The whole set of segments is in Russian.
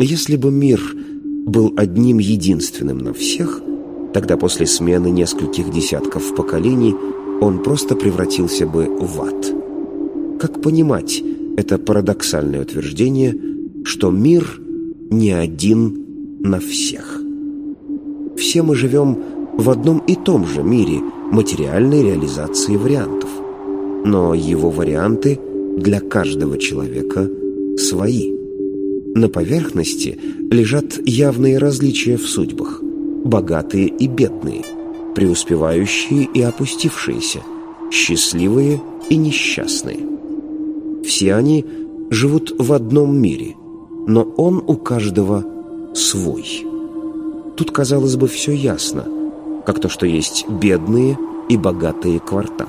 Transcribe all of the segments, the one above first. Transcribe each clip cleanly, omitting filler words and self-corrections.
Если бы мир был одним единственным на всех, тогда после смены нескольких десятков поколений он просто превратился бы в ад. Как понимать это парадоксальное утверждение, что мир не один на всех? Все мы живем в одном и том же мире материальной реализации вариантов, но его варианты для каждого человека свои. На поверхности лежат явные различия в судьбах: богатые и бедные, преуспевающие и опустившиеся, счастливые и несчастные. Все они живут в одном мире, но он у каждого свой. Тут, казалось бы, все ясно, как то, что есть бедные и богатые кварталы.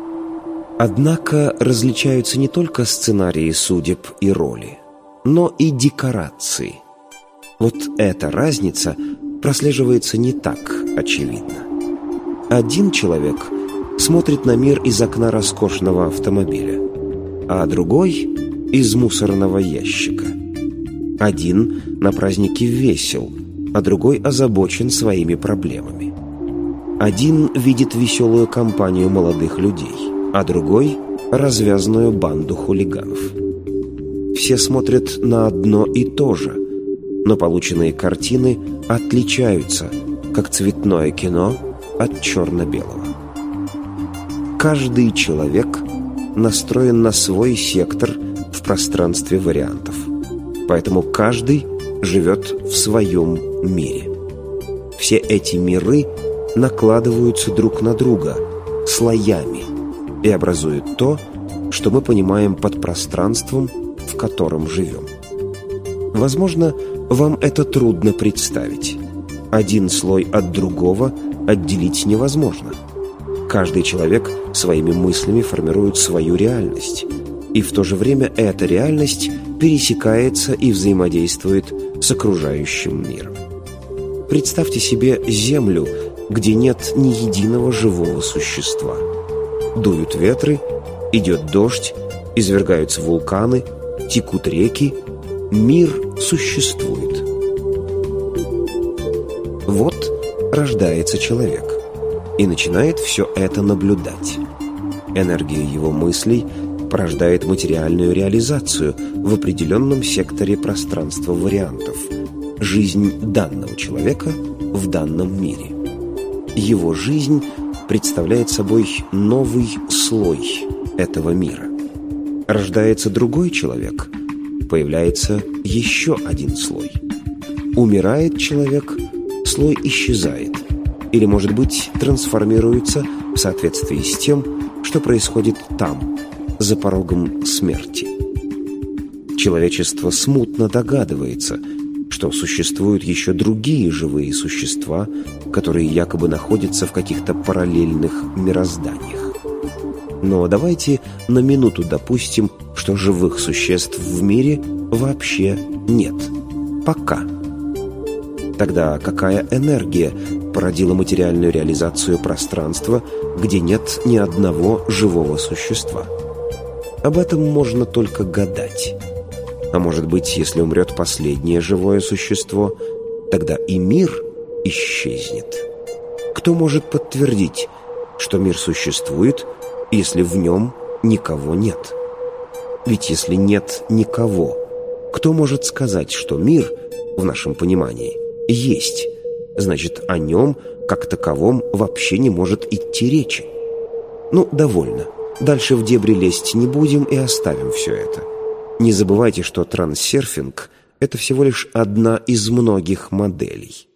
Однако различаются не только сценарии судеб и роли, но и декорации. Вот эта разница прослеживается не так очевидно. Один человек смотрит на мир из окна роскошного автомобиля, а другой — из мусорного ящика. Один на празднике весел, а другой озабочен своими проблемами. Один видит веселую компанию молодых людей, а другой — развязанную банду хулиганов. Все смотрят на одно и то же, но полученные картины отличаются, как цветное кино от черно-белого. Каждый человек настроен на свой сектор в пространстве вариантов, поэтому каждый живет в своем мире. Все эти миры накладываются друг на друга слоями и образуют то, что мы понимаем под пространством, в котором живем. Возможно, вам это трудно представить. Один слой от другого отделить невозможно. Каждый человек своими мыслями формирует свою реальность, и в то же время эта реальность пересекается и взаимодействует с окружающим миром. Представьте себе Землю, где нет ни единого живого существа. Дуют ветры, идет дождь, извергаются вулканы, текут реки. Мир существует. Вот рождается человек и начинает все это наблюдать. Энергия его мыслей порождает материальную реализацию в определенном секторе пространства вариантов, жизнь данного человека в данном мире. Его жизнь представляет собой новый слой этого мира. Рождается другой человек, появляется еще один слой. Умирает человек, слой исчезает, или, может быть, трансформируется в соответствии с тем, что происходит там, за порогом смерти. Человечество смутно догадывается, что существуют еще другие живые существа, которые якобы находятся в каких-то параллельных мирозданиях. Но давайте на минуту допустим, что живых существ в мире вообще нет. Пока. Тогда какая энергия породила материальную реализацию пространства, где нет ни одного живого существа? Об этом можно только гадать. А может быть, если умрет последнее живое существо, тогда и мир исчезнет? Кто может подтвердить, что мир существует, если в нем никого нет? Ведь если нет никого, кто может сказать, что мир, в нашем понимании, есть? Значит, о нем, как таковом, вообще не может идти речи. Ну, довольно. Дальше в дебри лезть не будем и оставим все это. Не забывайте, что транссерфинг — это всего лишь одна из многих моделей.